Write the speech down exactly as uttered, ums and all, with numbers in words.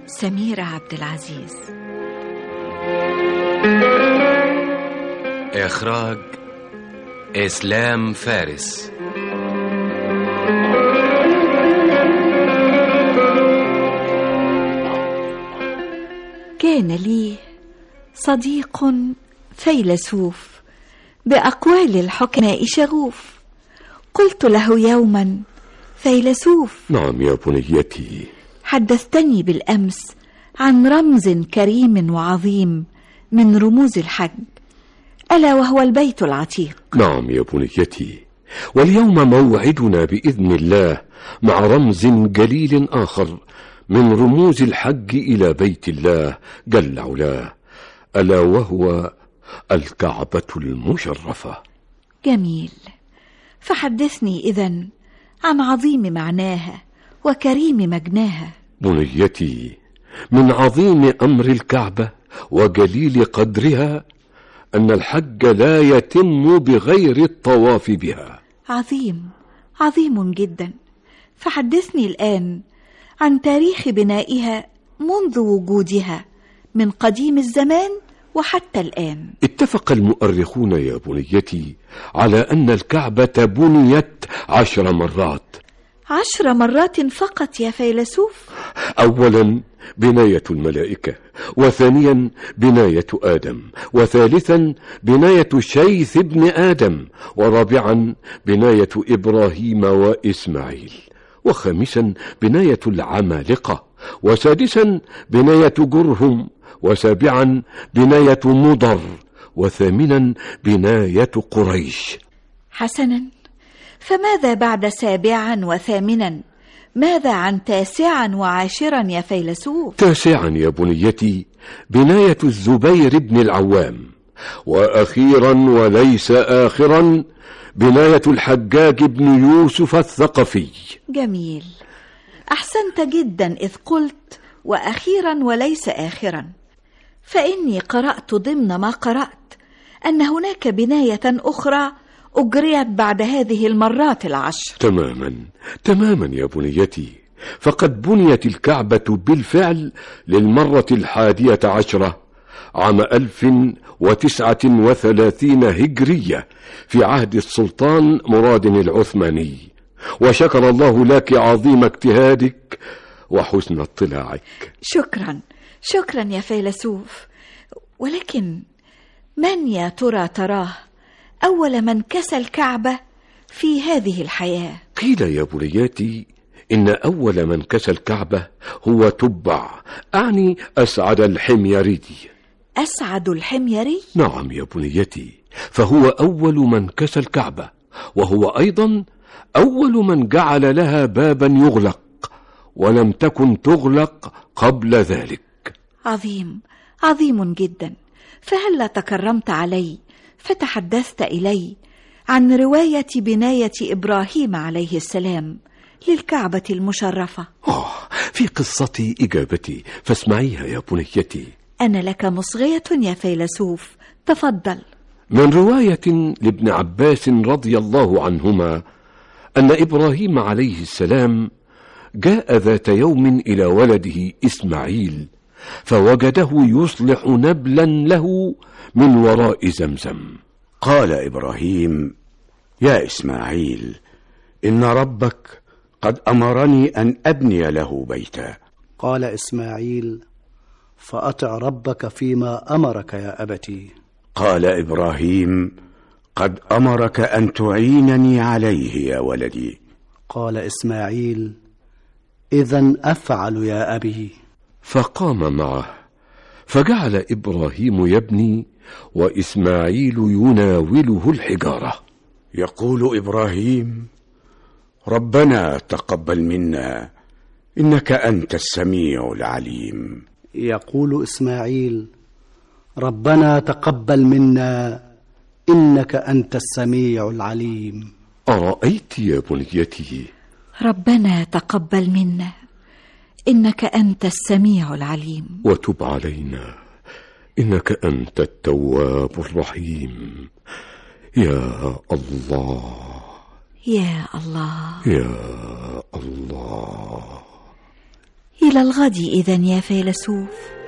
سميرة عبد العزيز. إخراج إسلام فارس. كان لي صديق فيلسوف بأقوال الحكماء شغوف. قلت له يوما: فيلسوف. نعم يا بنيتي. حدثتني بالأمس عن رمز كريم وعظيم من رموز الحج، ألا وهو البيت العتيق. نعم يا بنيتي، واليوم موعدنا بإذن الله مع رمز جليل آخر من رموز الحج إلى بيت الله جل علاه، ألا وهو الكعبة المشرفة. جميل، فحدثني إذن عن عظيم معناها وكريم مجناها. بنيتي، من عظيم أمر الكعبة وجليل قدرها أن الحج لا يتم بغير الطواف بها. عظيم عظيم جدا، فحدثني الآن عن تاريخ بنائها منذ وجودها من قديم الزمان وحتى الآن. اتفق المؤرخون يا بنيتي على أن الكعبة بنيت عشر مرات. عشر مرات فقط يا فيلسوف؟ أولا بناية الملائكة، وثانيا بناية آدم، وثالثا بناية شيث ابن آدم، ورابعا بناية إبراهيم وإسماعيل، وخامسا بناية العمالقة، وسادسا بناية جرهم، وسابعا بناية مضر، وثامنا بناية قريش. حسنا، فماذا بعد سابعا وثامنا؟ ماذا عن تاسعا وعاشرا يا فيلسوف؟ تاسعا يا بنيتي بناية الزبير بن العوام، وأخيرا وليس آخرا بناية الحجاج بن يوسف الثقفي. جميل، أحسنت جدا إذ قلت وأخيرا وليس آخرا، فإني قرأت ضمن ما قرأت أن هناك بناية أخرى أجريت بعد هذه المرات العشر. تماما تماما يا بنيتي، فقد بنيت الكعبة بالفعل للمرة الحادية عشرة عام ألف وتسعة وثلاثين هجرية في عهد السلطان مراد العثماني، وشكر الله لك عظيم اجتهادك وحسن اطلاعك. شكرا شكرا يا فيلسوف، ولكن من يا ترى تراه أول من كسى الكعبة في هذه الحياة؟ قيل يا بنياتي إن أول من كسى الكعبة هو تبع، أعني أسعد الحميري. أسعد الحميري؟ نعم يا بنيتي، فهو أول من كسى الكعبة، وهو أيضا أول من جعل لها بابا يغلق ولم تكن تغلق قبل ذلك. عظيم عظيم جدا، فهلا تكرمت علي فتحدثت إلي عن رواية بناية إبراهيم عليه السلام للكعبة المشرفة. آه، في قصتي إجابتي فاسمعيها يا بنيتي. أنا لك مصغية يا فيلسوف، تفضل. من رواية لابن عباس رضي الله عنهما أن إبراهيم عليه السلام جاء ذات يوم إلى ولده إسماعيل فوجده يصلح نبلا له من وراء زمزم. قال إبراهيم: يا إسماعيل، إن ربك قد أمرني أن أبني له بيتا. قال إسماعيل: فأطع ربك فيما أمرك يا أبتي. قال إبراهيم: قد أمرك أن تعينني عليه يا ولدي. قال إسماعيل: إذن أفعل يا أبي. فقام معه، فجعل إبراهيم يبني وإسماعيل يناوله الحجارة. يقول إبراهيم: ربنا تقبل منا إنك أنت السميع العليم. يقول إسماعيل: ربنا تقبل منا إنك أنت السميع العليم. أرأيت يا بنيتي؟ ربنا تقبل منا إنك أنت السميع العليم. وتب علينا إنك أنت التواب الرحيم. يا الله يا الله يا الله إلى الغد إذن يا فيلسوف.